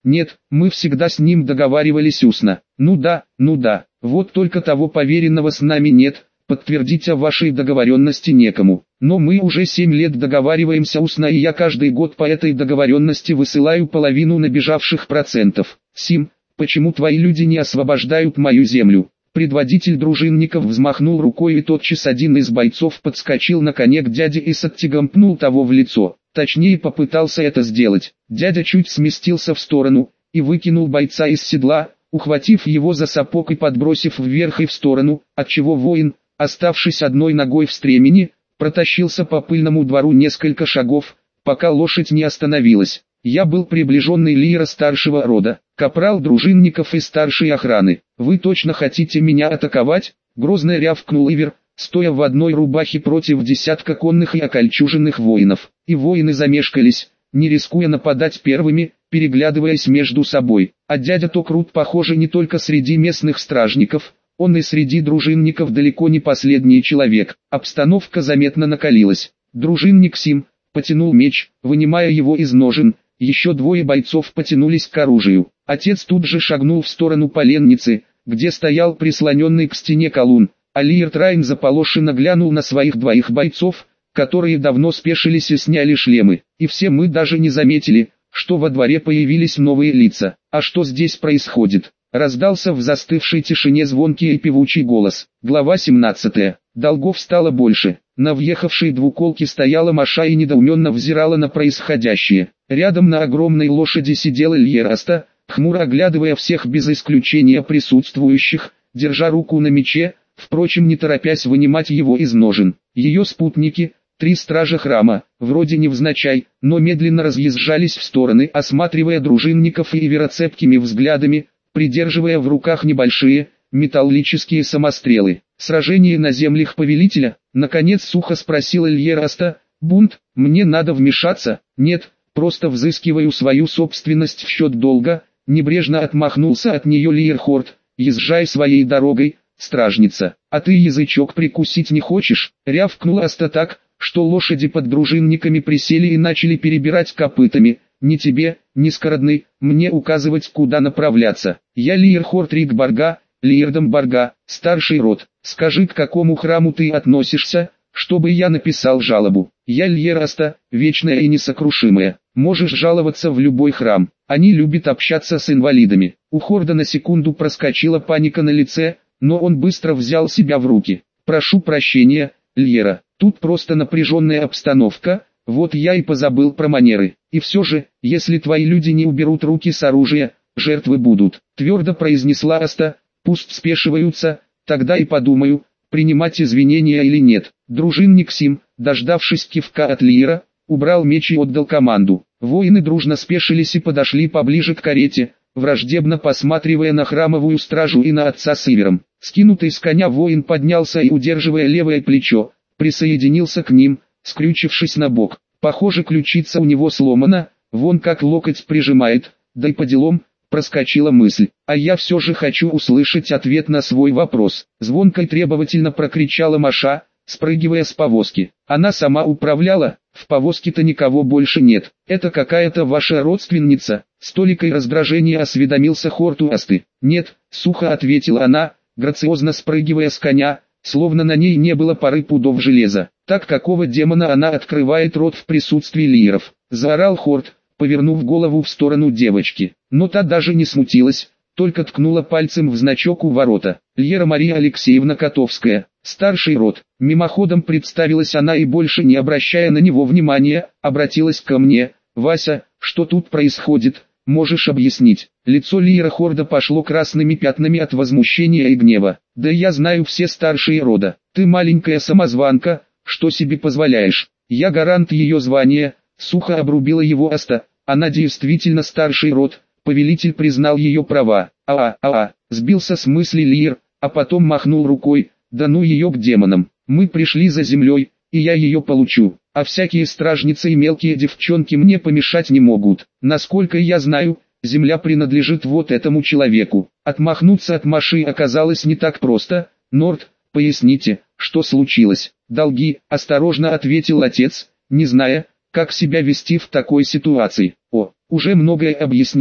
Нет, мы всегда с ним договаривались устно. Ну да, вот только того поверенного с нами нет, подтвердить о вашей договоренности некому. Но мы уже 7 лет договариваемся устно, и я каждый год по этой договоренности высылаю половину набежавших процентов. Сим, почему твои люди не освобождают мою землю? Предводитель дружинников взмахнул рукой, и тотчас один из бойцов подскочил на коне к дяде и с оттягом пнул того в лицо. Точнее, попытался это сделать. Дядя чуть сместился в сторону и выкинул бойца из седла, ухватив его за сапог и подбросив вверх и в сторону, отчего воин, оставшись одной ногой в стремени, протащился по пыльному двору несколько шагов, пока лошадь не остановилась. Я был приближенный Лиера старшего рода, капрал дружинников и старшей охраны. Вы точно хотите меня атаковать? Грозно рявкнул Ивер, стоя в одной рубахе против десятка конных и окольчуженных воинов. И воины замешкались, не рискуя нападать первыми, переглядываясь между собой. А дядя Токрут, похоже, не только среди местных стражников, он и среди дружинников далеко не последний человек. Обстановка заметно накалилась. Дружинник Сим потянул меч, вынимая его из ножен. Еще двое бойцов потянулись к оружию. Отец тут же шагнул в сторону поленницы, где стоял прислоненный к стене колун. А Лиер Трайн заполошенно глянул на своих двоих бойцов, которые давно спешились и сняли шлемы. И все мы даже не заметили, что во дворе появились новые лица. А что здесь происходит? Раздался в застывшей тишине звонкий и певучий голос. Глава 17. Долгов стало больше. На въехавшей двуколке стояла Маша и недоуменно взирала на происходящее. Рядом на огромной лошади сидел Льераста, хмуро оглядывая всех без исключения присутствующих, держа руку на мече, впрочем не торопясь вынимать его из ножен. Ее спутники, 3 стража храма, вроде невзначай, но медленно разъезжались в стороны, осматривая дружинников и Ивера цепкими взглядами, придерживая в руках небольшие, металлические самострелы. «Сражение на землях повелителя?» — наконец сухо спросил Льераста. «Бунт? Мне надо вмешаться?» «Нет, просто взыскиваю свою собственность в счет долга», — небрежно отмахнулся от нее Лиерхорд. «Езжай своей дорогой, стражница. А ты язычок прикусить не хочешь?» — рявкнула Аста так, что лошади под дружинниками присели и начали перебирать копытами. «Не тебе, ни Скородный, мне указывать, куда направляться. Я Лиерхорд Ригбарга, Лиердом Барга, старший род. Скажи, к какому храму ты относишься, чтобы я написал жалобу. Я Льераста, вечная и несокрушимая. Можешь жаловаться в любой храм. Они любят общаться с инвалидами». У Хорда на секунду проскочила паника на лице, но он быстро взял себя в руки. «Прошу прощения, Льера, тут просто напряженная обстановка, вот я и позабыл про манеры. И все же, если твои люди не уберут руки с оружия, жертвы будут», твердо произнесла Аста. «Пусть спешиваются, тогда и подумаю, принимать извинения или нет». Дружинник Сим, дождавшись кивка от Лиера, убрал меч и отдал команду. Воины дружно спешились и подошли поближе к карете, враждебно посматривая на храмовую стражу и на отца с Ивером. Скинутый с коня воин поднялся и, удерживая левое плечо, присоединился к ним, скрючившись на бок. Похоже, ключица у него сломана, вон как локоть прижимает, да и по делам. Проскочила мысль. «А я все же хочу услышать ответ на свой вопрос», — звонко и требовательно прокричала Маша, спрыгивая с повозки. Она сама управляла, в повозке-то никого больше нет. «Это какая-то ваша родственница?» С толикой раздражения осведомился Хорд у Асты. «Нет», — сухо ответила она, грациозно спрыгивая с коня, словно на ней не было пары пудов железа. «Так какого демона она открывает рот в присутствии лиеров?» — заорал Хорд, повернув голову в сторону девочки. Но та даже не смутилась, только ткнула пальцем в значок у ворота. «Льера Мария Алексеевна Котовская, старший род». Мимоходом представилась она и, больше не обращая на него внимания, обратилась ко мне. «Вася, что тут происходит, можешь объяснить?» Лицо Лиера Хорда пошло красными пятнами от возмущения и гнева. «Да я знаю все старшие рода. Ты маленькая самозванка, что себе позволяешь? Я гарант ее звания», — сухо обрубила его Аста. «Она действительно старший род, повелитель признал ее права». Сбился с мысли Лиер, а потом махнул рукой. «Да ну ее к демонам, мы пришли за землей, и я ее получу, а всякие стражницы и мелкие девчонки мне помешать не могут. Насколько я знаю, земля принадлежит вот этому человеку». Отмахнуться от Маши оказалось не так просто. «Норд, поясните, что случилось?» «Долги», — осторожно ответил отец, не зная, как себя вести в такой ситуации. «О, уже многое объяснили»,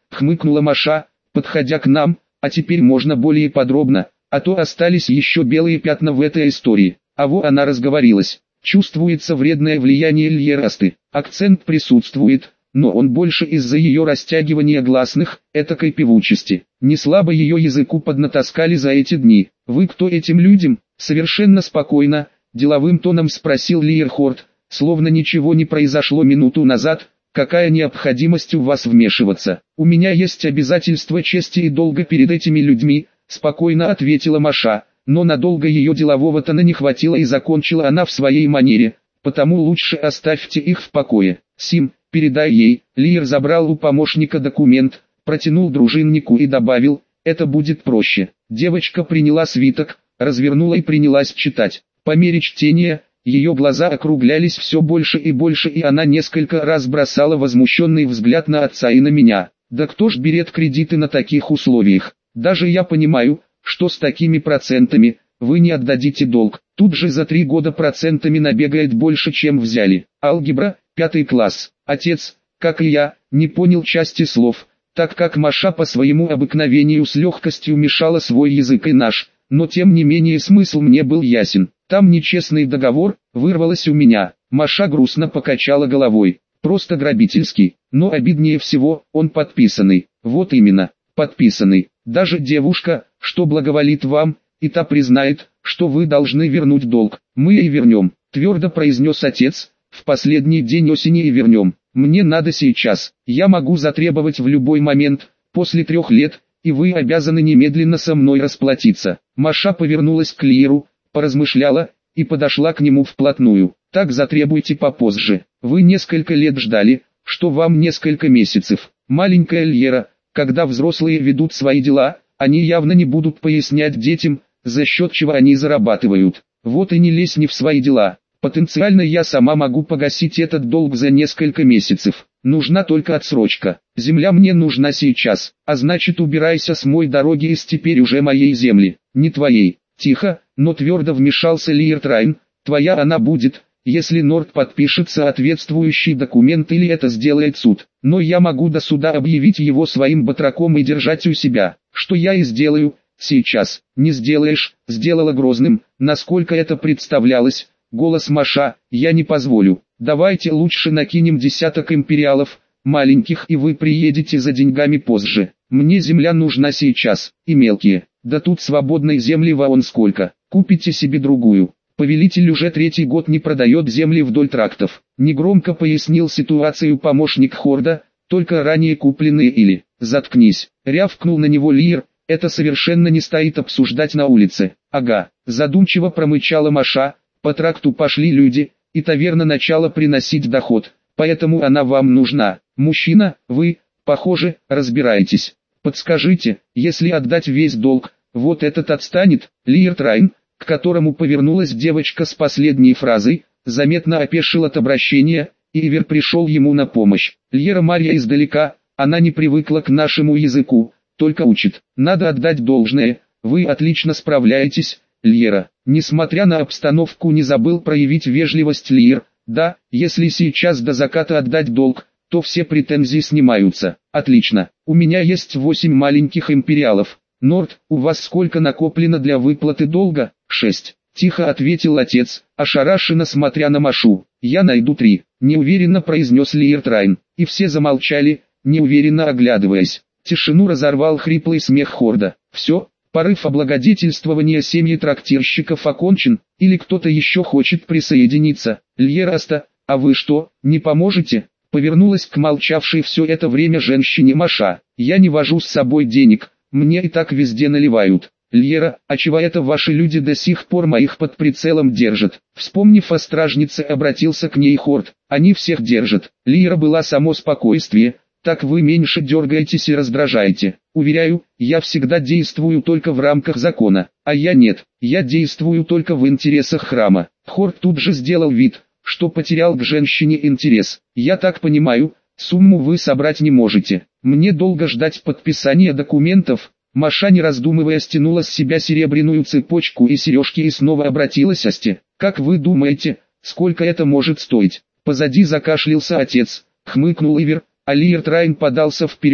хмыкнула Маша, подходя к нам, а теперь можно более подробно, а то остались еще белые пятна в этой истории. А во она разговорилась. Чувствуется вредное влияние Льерасты. Акцент присутствует, но он больше из-за ее растягивания гласных, этакой певучести. Не слабо ее языку поднатаскали за эти дни. «Вы кто этим людям?» Совершенно спокойно, деловым тоном спросил Лиерхорд, словно ничего не произошло минуту назад. «Какая необходимость у вас вмешиваться? У меня есть обязательства чести и долга перед этими людьми», спокойно ответила Маша, но надолго ее делового тона не хватило и закончила она в своей манере, «потому лучше оставьте их в покое. Сим, передай ей». Лиер забрал у помощника документ, протянул дружиннику и добавил, «это будет проще». Девочка приняла свиток, развернула и принялась читать. По мере чтения, ее глаза округлялись все больше и больше, и она несколько раз бросала возмущенный взгляд на отца и на меня. «Да кто ж берет кредиты на таких условиях? Даже я понимаю, что с такими процентами вы не отдадите долг». Тут же за 3 года процентами набегает больше, чем взяли. Алгебра, 5 класс. Отец, как и я, не понял части слов, так как Маша по своему обыкновению с легкостью мешала свой язык и наш, но тем не менее смысл мне был ясен. «Там нечестный договор», вырвалось у меня. Маша грустно покачала головой. «Просто грабительский, но обиднее всего, он подписанный». «Вот именно, подписанный. Даже девушка, что благоволит вам, и та признает, что вы должны вернуть долг». «Мы и вернем», твердо произнес отец, «в последний день осени и вернем. Мне надо сейчас, я могу затребовать в любой момент, после 3 лет, и вы обязаны немедленно со мной расплатиться». Маша повернулась к Лиеру, поразмышляла, и подошла к нему вплотную. «Так затребуйте попозже. Вы несколько лет ждали, что вам несколько месяцев. Маленькая Льера, когда взрослые ведут свои дела, они явно не будут пояснять детям, за счет чего они зарабатывают. Вот и не лезь не в свои дела. Потенциально я сама могу погасить этот долг за несколько месяцев. Нужна только отсрочка. Земля мне нужна сейчас, а значит убирайся с моей дороги из теперь уже моей земли, не твоей». «Тихо, но твердо вмешался Лиертрайн, твоя она будет, если Норд подпишет соответствующий документ или это сделает суд. Но я могу до суда объявить его своим батраком и держать у себя, что я и сделаю, сейчас». «Не сделаешь», сделала грозным, насколько это представлялось, голос Маша, «я не позволю. Давайте лучше накинем десяток империалов, маленьких, и вы приедете за деньгами позже. Мне земля нужна сейчас, и мелкие. Да тут свободной земли вон сколько, купите себе другую». Повелитель уже 3-й год не продает земли вдоль трактов. Негромко пояснил ситуацию помощник Хорда, только ранее купленные или «заткнись», рявкнул на него Лиер, «это совершенно не стоит обсуждать на улице». «Ага», задумчиво промычала Маша, «по тракту пошли люди, и таверна начала приносить доход, поэтому она вам нужна. Мужчина, вы, похоже, разбираетесь. Подскажите, если отдать весь долг, вот этот отстанет?» Лиертрайн, к которому повернулась девочка с последней фразой, заметно опешил от обращения, и Ивер пришел ему на помощь. «Льера Марья издалека, она не привыкла к нашему языку, только учит. Надо отдать должное, вы отлично справляетесь, Льера». Несмотря на обстановку, не забыл проявить вежливость Лиер. «Да, если сейчас до заката отдать долг, то все претензии снимаются». «Отлично, у меня есть 8 маленьких империалов. Норд, у вас сколько накоплено для выплаты долга?» 6. Тихо ответил отец, ошарашенно смотря на Машу. «Я найду 3, неуверенно произнес Лиертрайн, и все замолчали, неуверенно оглядываясь. Тишину разорвал хриплый смех Хорда. «Все, порыв облагодетельствования семьи трактирщиков окончен, или кто-то еще хочет присоединиться? Льераста, а вы что, не поможете?» Повернулась к молчавшей все это время женщине Маша. «Я не вожу с собой денег, мне и так везде наливают». «Льера, а чего это ваши люди до сих пор моих под прицелом держат?» Вспомнив о стражнице, обратился к ней Хорд. «Они всех держат. Льера была само спокойствие, так вы меньше дергаетесь и раздражаете. Уверяю, я всегда действую только в рамках закона, а я нет, я действую только в интересах храма». Хорд тут же сделал вид, что потерял к женщине интерес. «Я так понимаю, сумму вы собрать не можете. Мне долго ждать подписания документов?» Маша, не раздумывая, стянула с себя серебряную цепочку и сережки и снова обратилась к Асте. «Как вы думаете, сколько это может стоить?» Позади закашлялся отец, хмыкнул Ивер, а Лиертрайн подался вперед,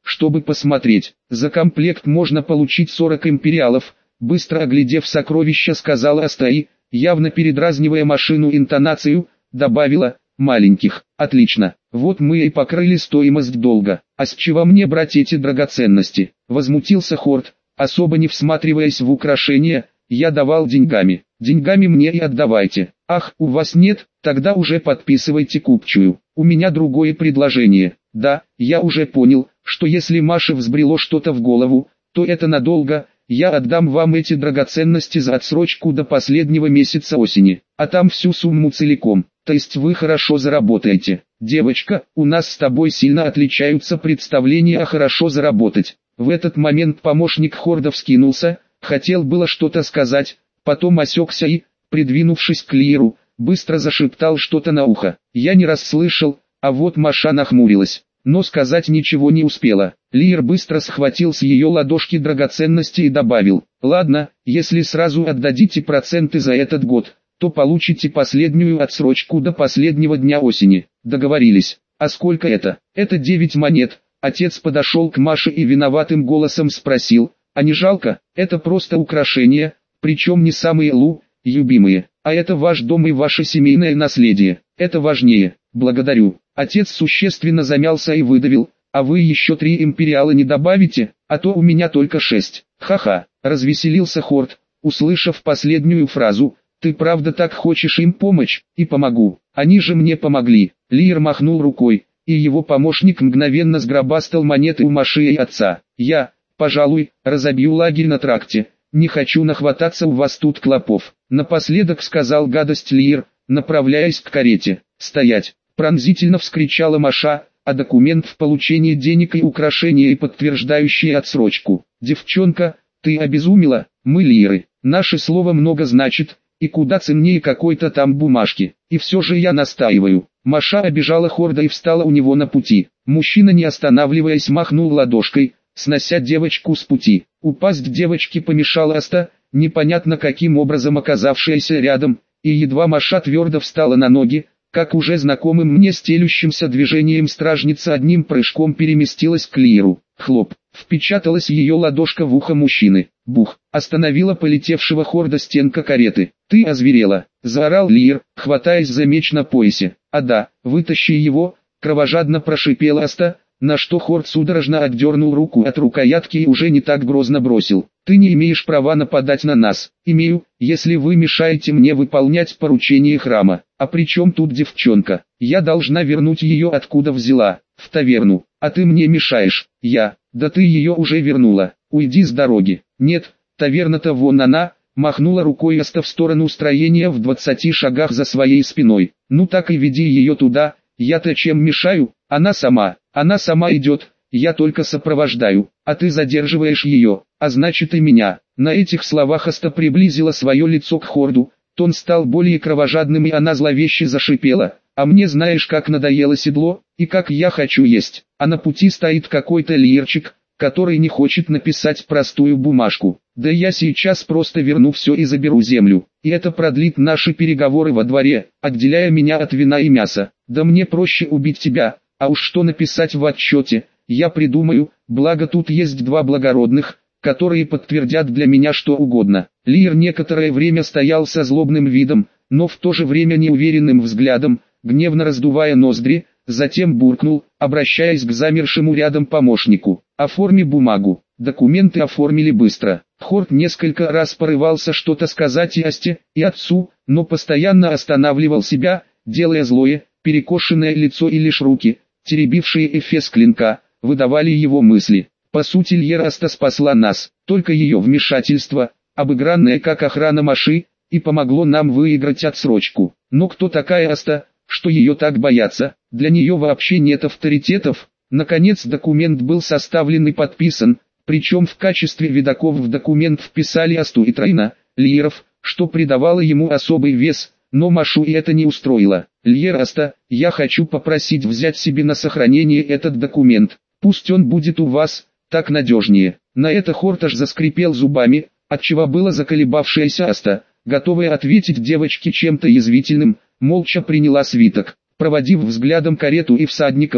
чтобы посмотреть. За комплект можно получить 40 империалов, быстро оглядев сокровища, сказала Аста и, явно передразнивая машину интонацию, добавила: маленьких. Отлично, вот мы и покрыли стоимость долга. А с чего мне брать эти драгоценности? Возмутился Хорд, особо не всматриваясь в украшения. Я давал деньгами. Деньгами мне и отдавайте. Ах, у вас нет? Тогда уже подписывайте купчую. У меня другое предложение. Да, я уже понял, что если Маше взбрело что-то в голову, то это надолго. Я отдам вам эти драгоценности за отсрочку до последнего месяца осени, а там всю сумму целиком. То есть вы хорошо заработаете. Девочка, у нас с тобой сильно отличаются представления о хорошо заработать. В этот момент помощник Хорда вскинулся, хотел было что-то сказать, потом осекся и, придвинувшись к Лиеру, быстро зашептал что-то на ухо. Я не расслышал, а вот Маша нахмурилась, но сказать ничего не успела. Лиер быстро схватил с ее ладошки драгоценности и добавил: ладно, если сразу отдадите проценты за этот год, то получите последнюю отсрочку до последнего дня осени. Договорились. А сколько это? Это 9 монет. Отец подошел к Маше и виноватым голосом спросил: а не жалко? Это просто украшения, причем не самые любимые. А это ваш дом и ваше семейное наследие. Это важнее. Благодарю. Отец существенно замялся и выдавил: а вы еще 3 империала не добавите, а то у меня только 6. Ха-ха, развеселился Хорд, услышав последнюю фразу. Ты правда так хочешь им помочь? И помогу. Они же мне помогли. Лиер махнул рукой, и его помощник мгновенно сгробастал монеты у Маши и отца. Я, пожалуй, разобью лагерь на тракте. Не хочу нахвататься у вас тут клопов. Напоследок сказал гадость Лиер, направляясь к карете. Стоять! Пронзительно вскричала Маша, а документ в получении денег и украшения и подтверждающие отсрочку. Девчонка, ты обезумела? Мы Лиеры. Наше слово много значит, и куда ценнее какой-то там бумажки. И все же я настаиваю. Маша обижала Хорда и встала у него на пути. Мужчина, не останавливаясь, махнул ладошкой, снося девочку с пути. Упасть девочке помешала Аста, непонятно каким образом оказавшаяся рядом, и едва Маша твердо встала на ноги, как уже знакомым мне стелющимся движением стражница одним прыжком переместилась к Лиеру. Хлоп, впечаталась ее ладошка в ухо мужчины. Бух, остановила полетевшего Хорда стенка кареты. Ты озверела, заорал Лиер, хватаясь за меч на поясе. А да, вытащи его, кровожадно прошипела Аста, на что Хорд судорожно отдернул руку от рукоятки и уже не так грозно бросил: ты не имеешь права нападать на нас. Имею, если вы мешаете мне выполнять поручение храма. А при чем тут девчонка? Я должна вернуть ее откуда взяла, в таверну. А ты мне мешаешь. Да ты ее уже вернула. Уйди с дороги. Нет, таверна-то вон она. Махнула рукой Аста в сторону строения в 20 шагах за своей спиной. Ну так и веди ее туда. Я-то чем мешаю? Она сама идет, я только сопровождаю, а ты задерживаешь ее, а значит и меня. На этих словах Аста приблизила свое лицо к Хорду, тон стал более кровожадным и она зловеще зашипела: а мне знаешь как надоело седло, и как я хочу есть, а на пути стоит какой-то Лиерчик, который не хочет написать простую бумажку. Да я сейчас просто верну все и заберу землю, и это продлит наши переговоры во дворе, отделяя меня от вина и мяса. Да мне проще убить тебя. А уж что написать в отчете, я придумаю, благо тут есть 2 благородных, которые подтвердят для меня что угодно. Лиер некоторое время стоял со злобным видом, но в то же время неуверенным взглядом, гневно раздувая ноздри, затем буркнул, обращаясь к замершему рядом помощнику: оформи бумагу. Документы оформили быстро. Хорд несколько раз порывался что-то сказать и Асте, и отцу, но постоянно останавливал себя, делая злое, перекошенное лицо, и лишь руки, теребившие эфес клинка, выдавали его мысли. По сути Лиер Аста спасла нас, только ее вмешательство, обыгранное как охрана Маши, и помогло нам выиграть отсрочку. Но кто такая Аста, что ее так боятся? Для нее вообще нет авторитетов. Наконец документ был составлен и подписан, причем в качестве видаков в документ вписали Асту и Трайна, Лиеров, что придавало ему особый вес, но Машу и это не устроило. Лиер Аста, я хочу попросить взять себе на сохранение этот документ, пусть он будет у вас, так надежнее. На это Хорд аж заскрипел зубами, отчего было заколебавшаяся Аста, готовая ответить девочке чем-то язвительным, молча приняла свиток. Проводив взглядом карету и всадников,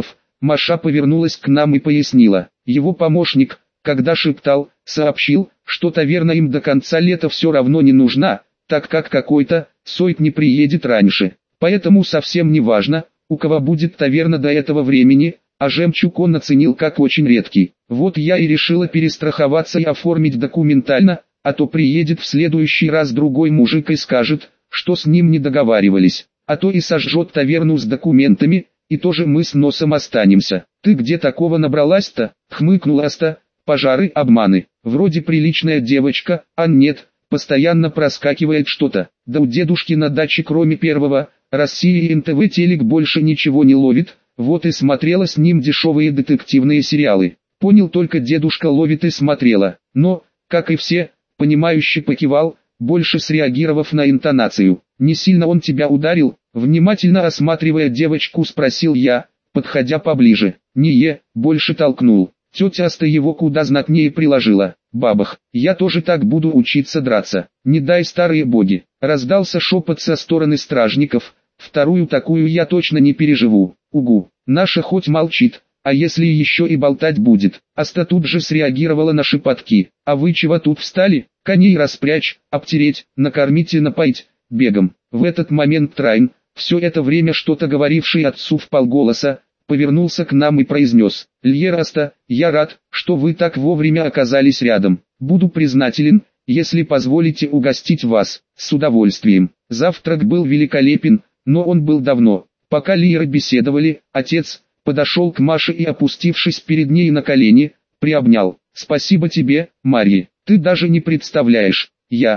Маша повернулась к нам и пояснила. Его помощник, когда шептал, сообщил, что таверна им до конца лета все равно не нужна, так как какой-то Сойт не приедет раньше. Поэтому совсем не важно, у кого будет таверна до этого времени, а жемчуг он оценил как очень редкий. Вот я и решила перестраховаться и оформить документально, а то приедет в следующий раз другой мужик и скажет, что с ним не договаривались, а то и сожжет таверну с документами, и тоже мы с носом останемся. Ты где такого набралась-то? Хмыкнула Аста. Пожары, обманы. Вроде приличная девочка, а нет, постоянно проскакивает что-то. Да у дедушки на даче кроме первого, России и НТВ телек больше ничего не ловит, вот и смотрела с ним дешевые детективные сериалы. Понял, только дедушка ловит и смотрела, но, как и все, понимающе покивал, больше среагировав на интонацию. «Не сильно он тебя ударил?» Внимательно осматривая девочку, спросил я, подходя поближе. «Не, больше толкнул. Тетя Аста его куда знатнее приложила. Бабах, я тоже так буду учиться драться. Не дай старые боги». Раздался шепот со стороны стражников. «Вторую такую я точно не переживу. Угу, наша хоть молчит, а если еще и болтать будет?» Аста тут же среагировала на шепотки. «А вы чего тут встали? Коней распрячь, обтереть, накормить и напоить, бегом». В этот момент Трайн, все это время что-то говоривший отцу вполголоса, повернулся к нам и произнес: «Льер Аста, я рад, что вы так вовремя оказались рядом. Буду признателен, если позволите угостить вас». «С удовольствием». Завтрак был великолепен, но он был давно. Пока Лиеры беседовали, отец подошел к Маше и, опустившись перед ней на колени, приобнял. «Спасибо тебе, Марья, ты даже не представляешь».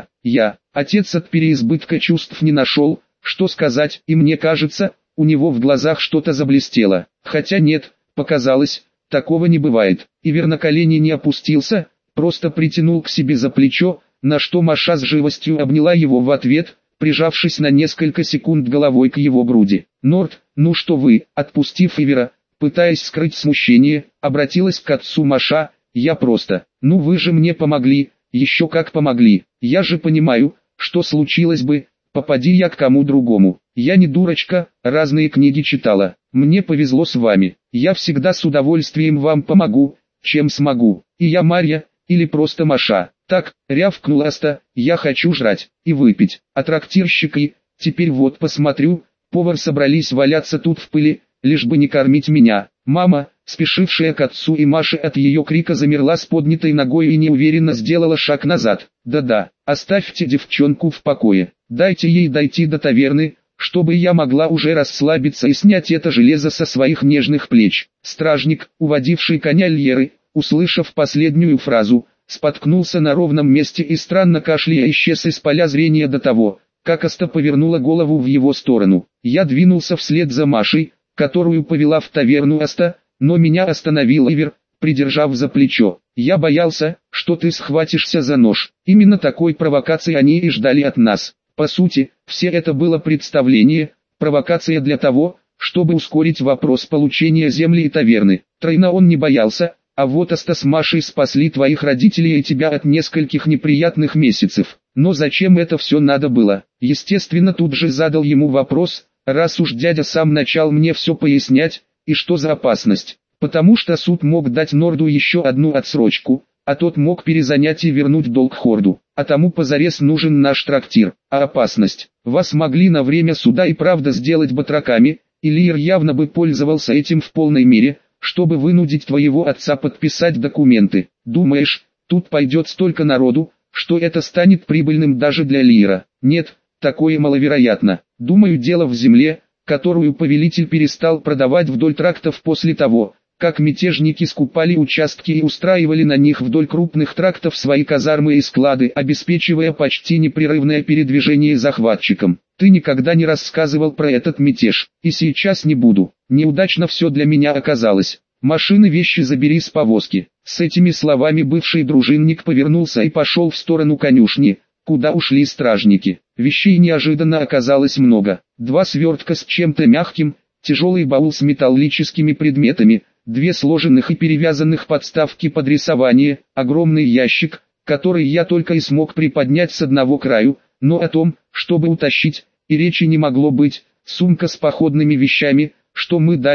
Отец от переизбытка чувств не нашел, что сказать, и мне кажется, у него в глазах что-то заблестело. Хотя нет, показалось, такого не бывает. Ивер на колени не опустился, просто притянул к себе за плечо, на что Маша с живостью обняла его в ответ, прижавшись на несколько секунд головой к его груди. «Норд, ну что вы?» Отпустив Ивера, пытаясь скрыть смущение, обратилась к отцу Маша. «Я просто, ну вы же мне помогли». «Еще как помогли. Я же понимаю, что случилось бы, попади я к кому другому. Я не дурочка, разные книги читала. Мне повезло с вами. Я всегда с удовольствием вам помогу, чем смогу. И я Марья, или просто Маша». «Так», — рявкнула Аста, — «я хочу жрать и выпить». А трактирщик и, теперь вот посмотрю, повар собрались валяться тут в пыли, лишь бы не кормить меня. Мама, спешившая к отцу и Маше от ее крика, замерла с поднятой ногой и неуверенно сделала шаг назад. «Да-да, оставьте девчонку в покое, дайте ей дойти до таверны, чтобы я могла уже расслабиться и снять это железо со своих нежных плеч». Стражник, уводивший коня Льеры, услышав последнюю фразу, споткнулся на ровном месте и странно кашляя исчез из поля зрения до того, как Аста повернула голову в его сторону. Я двинулся вслед за Машей, которую повела в таверну Аста, но меня остановил Ивер, придержав за плечо. «Я боялся, что ты схватишься за нож». Именно такой провокации они и ждали от нас. По сути, все это было представление, провокация для того, чтобы ускорить вопрос получения земли и таверны. Тройна он не боялся, а вот Аста с Машей спасли твоих родителей и тебя от нескольких неприятных месяцев. Но зачем это все надо было? Естественно, тут же задал ему вопрос, раз уж дядя сам начал мне все пояснять, и что за опасность? Потому что суд мог дать Норду еще одну отсрочку, а тот мог перезанять и вернуть долг Хорду, а тому позарез нужен наш трактир. А опасность? Вас могли на время суда и правда сделать батраками, и Лиер явно бы пользовался этим в полной мере, чтобы вынудить твоего отца подписать документы. Думаешь, тут пойдет столько народу, что это станет прибыльным даже для Лиера? Нет, такое маловероятно. Думаю, дело в земле, которую повелитель перестал продавать вдоль трактов после того, как мятежники скупали участки и устраивали на них вдоль крупных трактов свои казармы и склады, обеспечивая почти непрерывное передвижение захватчикам. Ты никогда не рассказывал про этот мятеж, и сейчас не буду. Неудачно все для меня оказалось. Машины, вещи забери с повозки. С этими словами бывший дружинник повернулся и пошел в сторону конюшни, куда ушли стражники. Вещей неожиданно оказалось много. 2 свертка с чем-то мягким, тяжелый баул с металлическими предметами, 2 сложенных и перевязанных подставки под рисование, огромный ящик, который я только и смог приподнять с одного краю, но о том, чтобы утащить, и речи не могло быть. Сумка с походными вещами, что мы дали,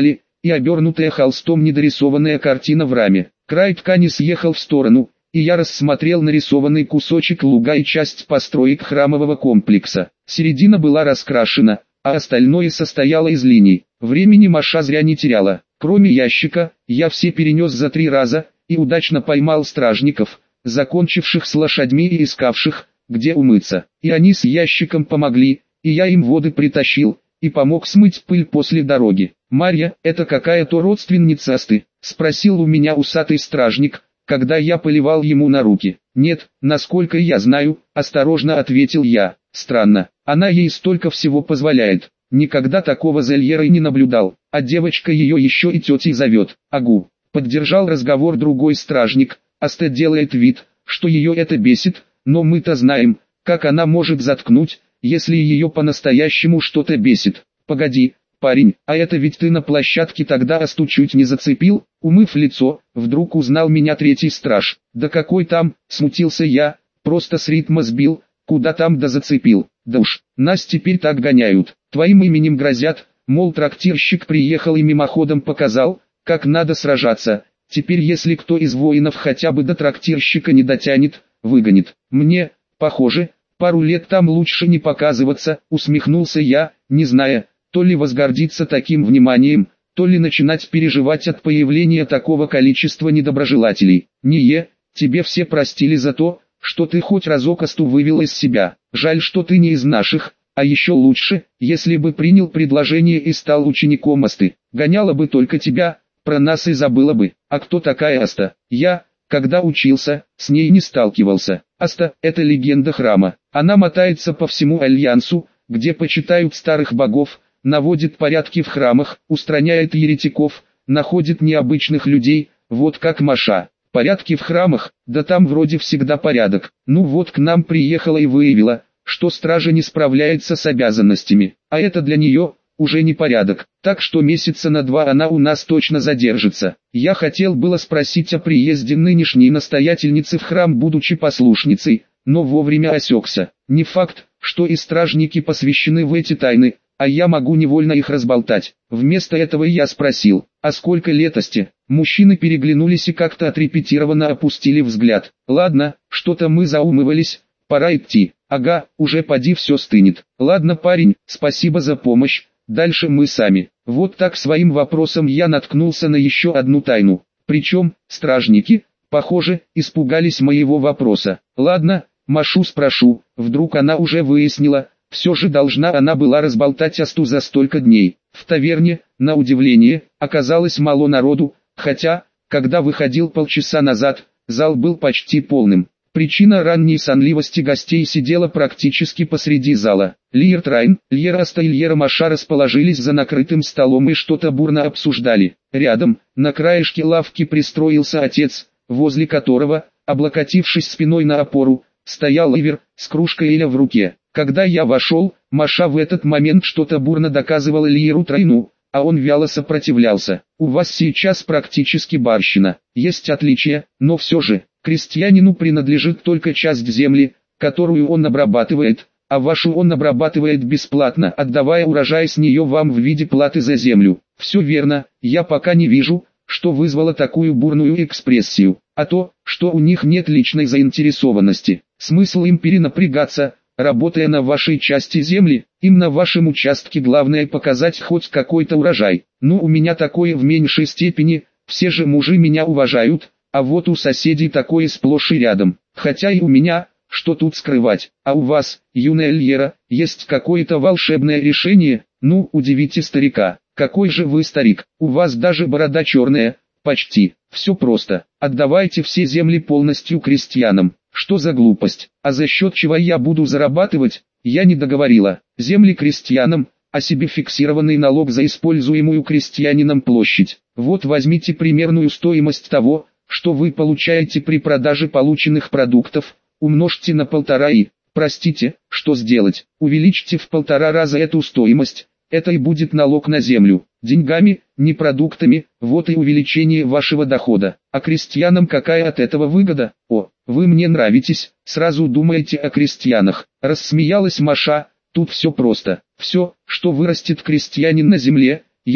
и обернутая холстом недорисованная картина в раме. Край ткани съехал в сторону, и я рассмотрел нарисованный кусочек луга и часть построек храмового комплекса. Середина была раскрашена, а остальное состояло из линий. Времени Маша зря не теряла. Кроме ящика, я все перенес за 3 раза, и удачно поймал стражников, закончивших с лошадьми и искавших, где умыться. И они с ящиком помогли, и я им воды притащил, и помог смыть пыль после дороги. «Марья, это какая-то родственница Асты?» — спросил у меня усатый стражник, когда я поливал ему на руки. «Нет, насколько я знаю», — осторожно ответил я. «Странно, она ей столько всего позволяет. Никогда такого за Льерой не наблюдал, а девочка ее еще и тетей зовет». «Агу», — поддержал разговор другой стражник. «Аста делает вид, что ее это бесит, но мы-то знаем, как она может заткнуть, если ее по-настоящему что-то бесит. Погоди, парень, а это ведь ты на площадке тогда Асту чуть не зацепил?» Умыв лицо, вдруг узнал меня третий страж. «Да какой там?» — смутился я, «просто с ритма сбил, куда там да зацепил. Да уж, нас теперь так гоняют, твоим именем грозят, мол трактирщик приехал и мимоходом показал, как надо сражаться. Теперь если кто из воинов хотя бы до трактирщика не дотянет, выгонит. Мне, похоже, пару лет там лучше не показываться», — усмехнулся я, не зная, то ли возгордиться таким вниманием, то ли начинать переживать от появления такого количества недоброжелателей. «Не, тебе все простили за то, что ты хоть разок Асту вывел из себя. Жаль, что ты не из наших, а еще лучше, если бы принял предложение и стал учеником Асты. Гоняла бы только тебя, про нас и забыла бы. А кто такая Аста?» «Я, когда учился, с ней не сталкивался. Аста – это легенда храма. Она мотается по всему Альянсу, где почитают старых богов, наводит порядки в храмах, устраняет еретиков, находит необычных людей, вот как Маша. Порядки в храмах, да там вроде всегда порядок. Ну вот к нам приехала и выявила, что стража не справляется с обязанностями, а это для нее уже не порядок. Так что месяца на 2 она у нас точно задержится. Я хотел было спросить о приезде нынешней настоятельницы в храм, будучи послушницей, но вовремя осекся. Не факт, что и стражники посвящены в эти тайны, а я могу невольно их разболтать. Вместо этого я спросил, а сколько лет Асте? Мужчины переглянулись и как-то отрепетированно опустили взгляд. «Ладно, что-то мы заумывались, пора идти». «Ага, уже поди все стынет». «Ладно, парень, спасибо за помощь, дальше мы сами». Вот так своим вопросом я наткнулся на еще одну тайну. Причем, стражники, похоже, испугались моего вопроса. «Ладно, Машу спрошу, вдруг она уже выяснила». Все же должна она была разболтать Асту за столько дней. В таверне, на удивление, оказалось мало народу, хотя, когда выходил полчаса назад, зал был почти полным. Причина ранней сонливости гостей сидела практически посреди зала. Льер Трайн, Льер Аста и Льер Маша расположились за накрытым столом и что-то бурно обсуждали. Рядом, на краешке лавки пристроился отец, возле которого, облокотившись спиной на опору, стоял Ивер, с кружкой эля в руке. Когда я вошел, Маша в этот момент что-то бурно доказывала Льеру Трайну, а он вяло сопротивлялся. «У вас сейчас практически барщина. Есть отличия, но все же, крестьянину принадлежит только часть земли, которую он обрабатывает, а вашу он обрабатывает бесплатно, отдавая урожай с нее вам в виде платы за землю». «Все верно, я пока не вижу, что вызвало такую бурную экспрессию, а то, что у них нет личной заинтересованности. Смысл им перенапрягаться, работая на вашей части земли, им на вашем участке главное показать хоть какой-то урожай. Ну у меня такое в меньшей степени, все же мужи меня уважают, а вот у соседей такое сплошь и рядом. Хотя и у меня, что тут скрывать. А у вас, юная Льера, есть какое-то волшебное решение? Ну удивите старика. Какой же вы старик, у вас даже борода черная». «Почти. Все просто. Отдавайте все земли полностью крестьянам». «Что за глупость? А за счет чего я буду зарабатывать?» Я не договорила. «Земли крестьянам, а себе фиксированный налог за используемую крестьянином площадь. Вот возьмите примерную стоимость того, что вы получаете при продаже полученных продуктов, умножьте на 1,5 и, простите, что сделать, увеличьте в 1,5 раза эту стоимость. Это и будет налог на землю. Деньгами, не продуктами, вот и увеличение вашего дохода. А крестьянам какая от этого выгода? О, вы мне нравитесь, сразу думаете о крестьянах». Рассмеялась Маша. «Тут все просто. Все, что вырастет крестьянин на земле, его.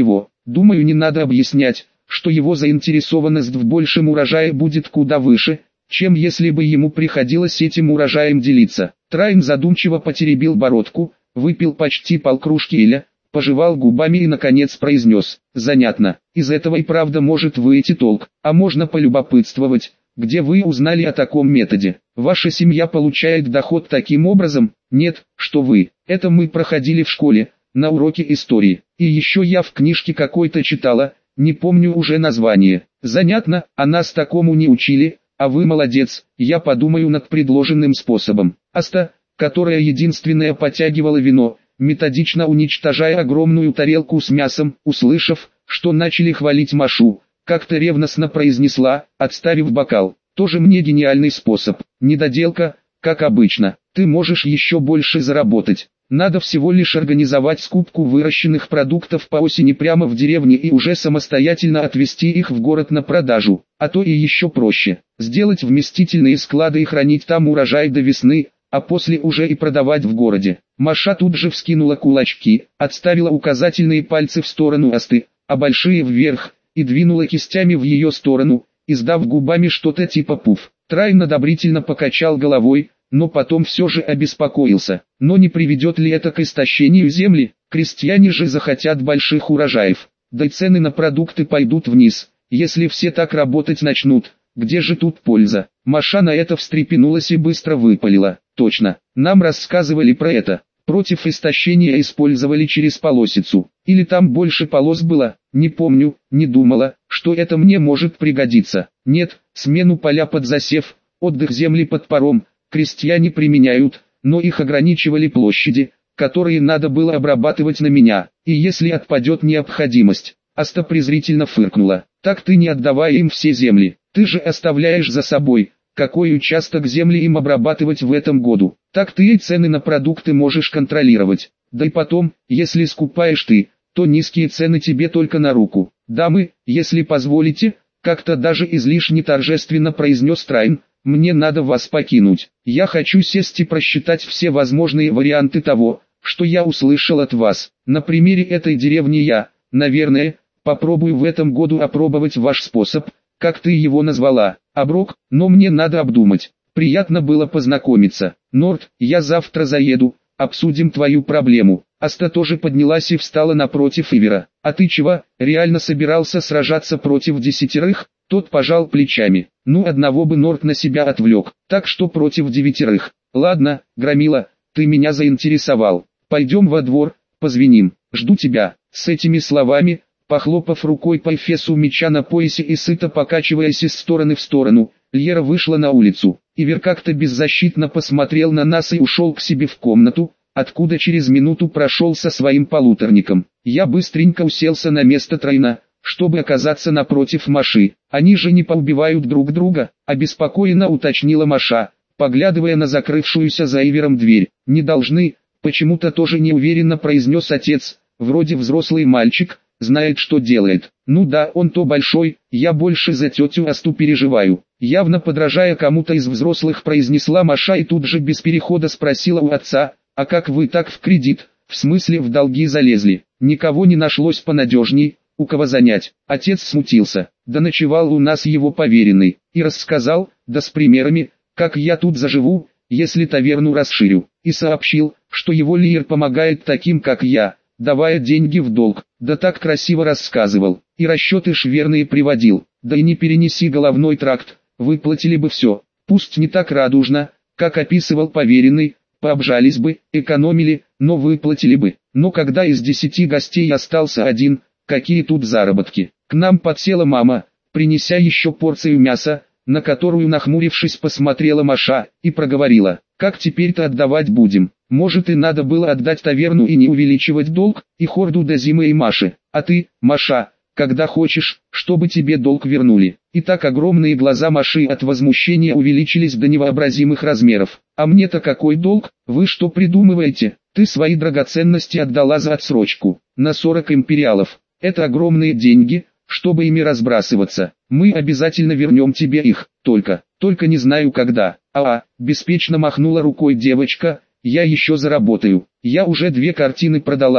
Думаю, не надо объяснять, что его заинтересованность в большем урожае будет куда выше, чем если бы ему приходилось этим урожаем делиться. Трайн задумчиво потеребил бородку, выпил почти полкружки эля, пожевал губами и наконец произнес: «Занятно, из этого и правда может выйти толк, а можно полюбопытствовать, где вы узнали о таком методе? Ваша семья получает доход таким образом?» «Нет, что вы, это мы проходили в школе, на уроке истории, и еще я в книжке какой-то читала, не помню уже название». «Занятно, а нас такому не учили, а вы молодец, я подумаю над предложенным способом». Аста, которая единственная потягивала вино, методично уничтожая огромную тарелку с мясом, услышав, что начали хвалить Машу, как-то ревностно произнесла, отставив бокал: «Тоже мне гениальный способ, недоделка, как обычно, ты можешь еще больше заработать. Надо всего лишь организовать скупку выращенных продуктов по осени прямо в деревне и уже самостоятельно отвезти их в город на продажу, а то и еще проще, сделать вместительные склады и хранить там урожай до весны, а после уже и продавать в городе». Маша тут же вскинула кулачки, отставила указательные пальцы в сторону Асты, а большие вверх, и двинула кистями в ее сторону, издав губами что-то типа пуф. Трайн одобрительно покачал головой, но потом все же обеспокоился. Но не приведет ли это к истощению земли? Крестьяне же захотят больших урожаев, да и цены на продукты пойдут вниз. Если все так работать начнут, где же тут польза? Маша на это встрепенулась и быстро выпалила: «Точно, нам рассказывали про это. Против истощения использовали через полосицу. Или там больше полос было, не помню, не думала, что это мне может пригодиться. Нет, смену поля под засев, отдых земли под паром крестьяне применяют, но их ограничивали площади, которые надо было обрабатывать на меня, и если отпадет необходимость». Аста презрительно фыркнула: «Так ты не отдавай им все земли, ты же оставляешь за собой, какой участок земли им обрабатывать в этом году, так ты и цены на продукты можешь контролировать. Да и потом, если скупаешь ты, то низкие цены тебе только на руку. Дамы, если позволите», как-то даже излишне торжественно произнес Трайн, «мне надо вас покинуть. Я хочу сесть и просчитать все возможные варианты того, что я услышал от вас. На примере этой деревни я, наверное, попробую в этом году опробовать ваш способ, как ты его назвала, оброк, но мне надо обдумать. Приятно было познакомиться. Норт, я завтра заеду, обсудим твою проблему». Аста тоже поднялась и встала напротив Ивера. «А ты чего, реально собирался сражаться против 10? Тот пожал плечами. «Ну, одного бы Норт на себя отвлек, так что против 9. Ладно, Громила, ты меня заинтересовал. Пойдем во двор, позвеним, жду тебя». С этими словами, похлопав рукой по эфесу меча на поясе и сыто покачиваясь из стороны в сторону, Льера вышла на улицу. Ивер как-то беззащитно посмотрел на нас и ушел к себе в комнату, откуда через минуту прошел со своим полуторником. Я быстренько уселся на место Трайна, чтобы оказаться напротив Маши. «Они же не поубивают друг друга?» — обеспокоенно уточнила Маша, поглядывая на закрывшуюся за Ивером дверь. «Не должны», — почему-то тоже неуверенно произнес отец, «вроде взрослый мальчик, знает, что делает». «Ну да, он то большой, я больше за тетю Асту переживаю», явно подражая кому-то из взрослых произнесла Маша и тут же без перехода спросила у отца: «А как вы так в кредит, в смысле в долги залезли? Никого не нашлось понадежней, у кого занять?» Отец смутился: «Да ночевал у нас его поверенный, и рассказал, да с примерами, как я тут заживу, если таверну расширю, и сообщил, что его Лиер помогает таким как я, давая деньги в долг, да так красиво рассказывал, и расчеты верные приводил, да и не перенеси головной тракт, выплатили бы все, пусть не так радужно, как описывал поверенный, пообжались бы, экономили, но выплатили бы. Но когда из 10 гостей остался один, какие тут заработки?» К нам подсела мама, принеся еще порцию мяса, на которую, нахмурившись, посмотрела Маша, и проговорила: «Как теперь-то отдавать будем? Может, и надо было отдать таверну и не увеличивать долг, и Хорду до Зимы и Маши, а ты, Маша, когда хочешь, чтобы тебе долг вернули». И так огромные глаза Маши от возмущения увеличились до невообразимых размеров. «А мне-то какой долг? Вы что придумываете? Ты свои драгоценности отдала за отсрочку, на 40 империалов. Это огромные деньги, чтобы ими разбрасываться. Мы обязательно вернем тебе их, только не знаю когда». Беспечно махнула рукой девочка, «я еще заработаю. Я уже 2 картины продала,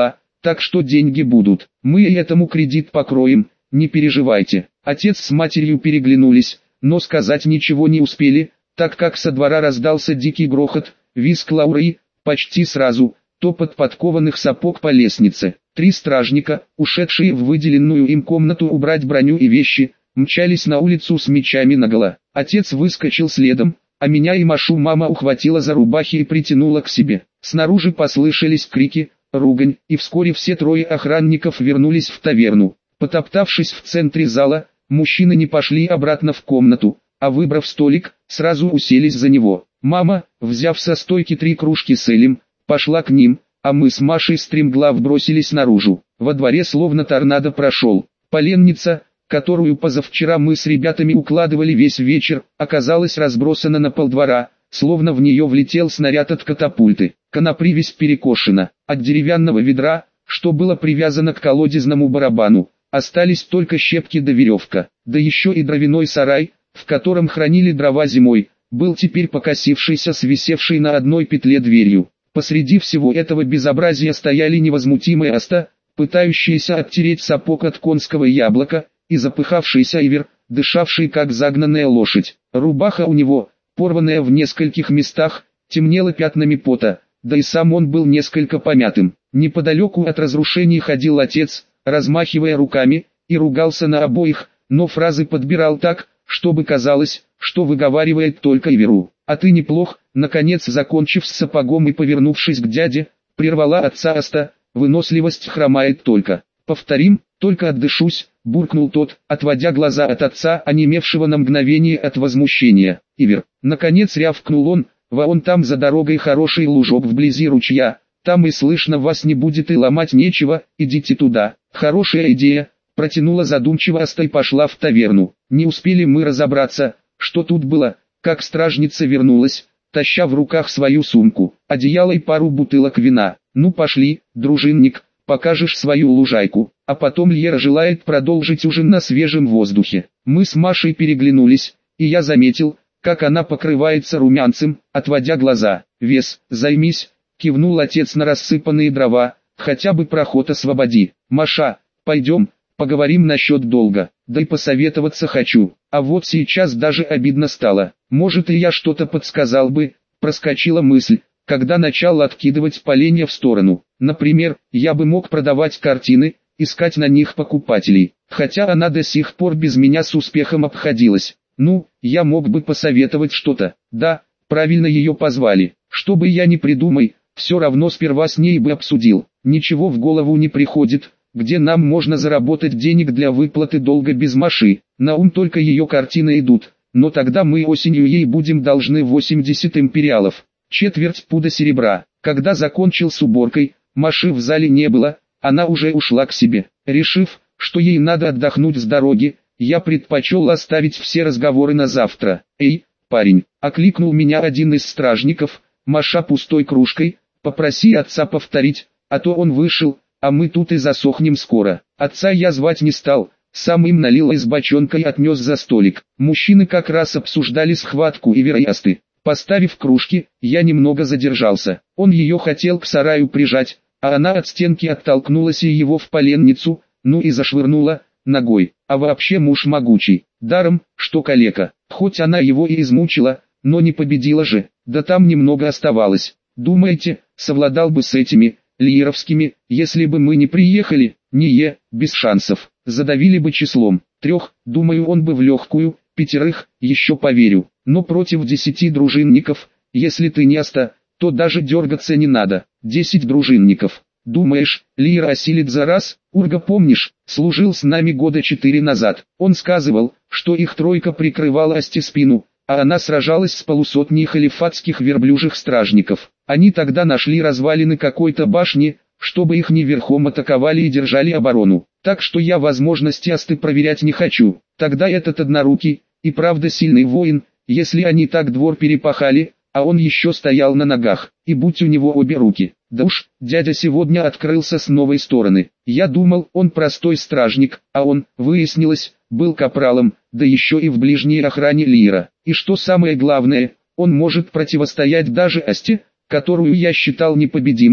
так что деньги будут. Мы и этому кредит покроем, не переживайте. Отец с матерью переглянулись, но сказать ничего не успели, так как со двора раздался дикий грохот, визг Лауры и, почти сразу, топот подкованных сапог по лестнице. 3 стражника, ушедшие в выделенную им комнату убрать броню и вещи, мчались на улицу с мечами наголо. Отец выскочил следом, а меня и Машу мама ухватила за рубахи и притянула к себе. Снаружи послышались крики, ругань, и вскоре все 3 охранников вернулись в таверну. Потоптавшись в центре зала, мужчины не пошли обратно в комнату, а выбрав столик, сразу уселись за него. Мама, взяв со стойки 3 кружки с элем, пошла к ним, а мы с Машей стремглав бросились наружу. Во дворе словно торнадо прошел. Поленница, которую позавчера мы с ребятами укладывали весь вечер, оказалась разбросана на полдвора, словно в нее влетел снаряд от катапульты. Конопривязь перекошена. От деревянного ведра, что было привязано к колодезному барабану, остались только щепки да веревка. Да еще и дровяной сарай, в котором хранили дрова зимой, был теперь покосившийся с висевшей на одной петле дверью. Посреди всего этого безобразия стояли невозмутимые Аста, пытающиеся оттереть сапог от конского яблока, и запыхавшийся Ивер, дышавший как загнанная лошадь. Рубаха у него, порванная в нескольких местах, темнела пятнами пота, да и сам он был несколько помятым. Неподалеку от разрушений ходил отец, размахивая руками, и ругался на обоих, но фразы подбирал так, чтобы казалось, что выговаривает только Иверу. «А ты неплох», наконец закончив с сапогом и повернувшись к дяде, прервала отца Аста, «выносливость хромает только». «Повторим, только отдышусь», буркнул тот, отводя глаза от отца, онемевшего на мгновение от возмущения. «Ивер», наконец рявкнул он, «вон там за дорогой хороший лужок вблизи ручья, там и слышно вас не будет и ломать нечего, идите туда». «Хорошая идея», протянула задумчиво Аста и пошла в таверну. Не успели мы разобраться, что тут было, как стражница вернулась, таща в руках свою сумку, одеяло и пару бутылок вина. «Ну пошли, дружинник, покажешь свою лужайку, а потом Льера желает продолжить ужин на свежем воздухе». Мы с Машей переглянулись, и я заметил, как она покрывается румянцем, отводя глаза. «Вес, займись», кивнул отец на рассыпанные дрова, «хотя бы проход освободи». «Маша, пойдем, поговорим насчет долга, да и посоветоваться хочу». А вот сейчас даже обидно стало. Может, и я что-то подсказал бы, проскочила мысль, когда начал откидывать поленья в сторону. Например, я бы мог продавать картины, искать на них покупателей, хотя она до сих пор без меня с успехом обходилась. Ну, я мог бы посоветовать что-то. Да, правильно ее позвали. Что бы я ни придумай, все равно сперва с ней бы обсудил. Ничего в голову не приходит, где нам можно заработать денег для выплаты долга без Маши. На ум только ее картины идут, но тогда мы осенью ей будем должны 80 империалов, четверть пуда серебра. Когда закончил с уборкой, Маши в зале не было, она уже ушла к себе. Решив, что ей надо отдохнуть с дороги, я предпочел оставить все разговоры на завтра. «Эй, парень!» — окликнул меня один из стражников, маша пустой кружкой, «попроси отца повторить, а то он вышел, а мы тут и засохнем скоро». Отца я звать не стал, сам им налил из бочонка и отнес за столик. Мужчины как раз обсуждали схватку и вероятности. Поставив кружки, я немного задержался. Он ее хотел к сараю прижать, а она от стенки оттолкнулась и его в поленницу, ну и зашвырнула ногой. А вообще муж могучий, даром, что калека. Хоть она его и измучила, но не победила же, да там немного оставалось. Думаете, совладал бы с этими лиеровскими, если бы мы не приехали? Без шансов. Задавили бы числом 3, думаю, он бы в легкую, 5, еще поверю. Но против 10 дружинников, если ты не Аста, то даже дергаться не надо. 10 дружинников. Думаешь, Лиера осилит за раз? Урга, помнишь, служил с нами года 4 назад. Он сказывал, что их 3 прикрывала Асте спину, а она сражалась с полусотней халифатских верблюжих стражников. Они тогда нашли развалины какой-то башни, чтобы их не верхом атаковали и держали оборону. Так что я возможности Асты проверять не хочу. Тогда этот однорукий, и правда сильный воин, если они так двор перепахали, а он еще стоял на ногах, и будь у него обе руки. Да уж, дядя сегодня открылся с новой стороны. Я думал, он простой стражник, а он, выяснилось, был капралом, да еще и в ближней охране Лиера. И что самое главное, он может противостоять даже Асте, которую я считал непобедимой,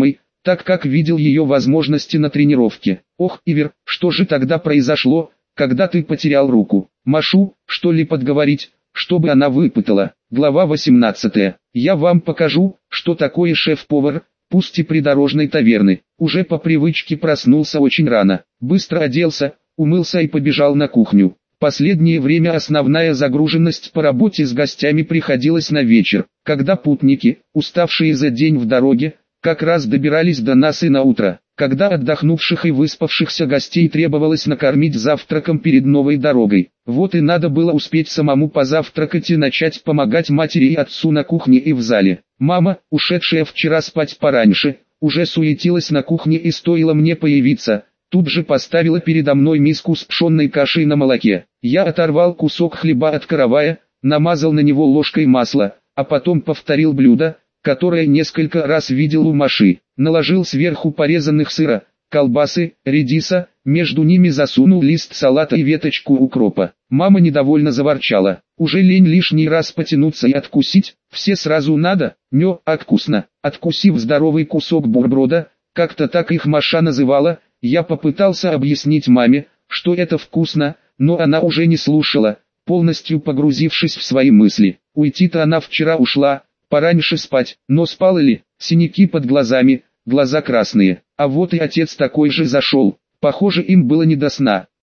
так как видел ее возможности на тренировке. Ох, Ивер, что же тогда произошло, когда ты потерял руку? Машу, что ли подговорить, чтобы она выпытала. Глава 18. Я вам покажу, что такое шеф-повар, пусть и придорожной таверны. Уже по привычке проснулся очень рано, быстро оделся, умылся и побежал на кухню. Последнее время основная загруженность по работе с гостями приходилась на вечер, когда путники, уставшие за день в дороге, как раз добирались до нас и на утро, когда отдохнувших и выспавшихся гостей требовалось накормить завтраком перед новой дорогой. Вот и надо было успеть самому позавтракать и начать помогать матери и отцу на кухне и в зале. Мама, ушедшая вчера спать пораньше, уже суетилась на кухне, и стоило мне появиться, тут же поставила передо мной миску с пшенной кашей на молоке. Я оторвал кусок хлеба от каравая, намазал на него ложкой масла, а потом повторил блюдо, которое несколько раз видел у Маши. Наложил сверху порезанных сыра, колбасы, редиса, между ними засунул лист салата и веточку укропа. Мама недовольно заворчала. Уже лень лишний раз потянуться и откусить, все сразу надо, нё, вкусно. Откусив здоровый кусок бутерброда, как-то так их Маша называла, я попытался объяснить маме, что это вкусно, но она уже не слушала, полностью погрузившись в свои мысли. Уйти-то она вчера ушла, пораньше спать, но спала ли? Синяки под глазами, глаза красные. А вот и отец такой же зашел, похоже, им было не до сна.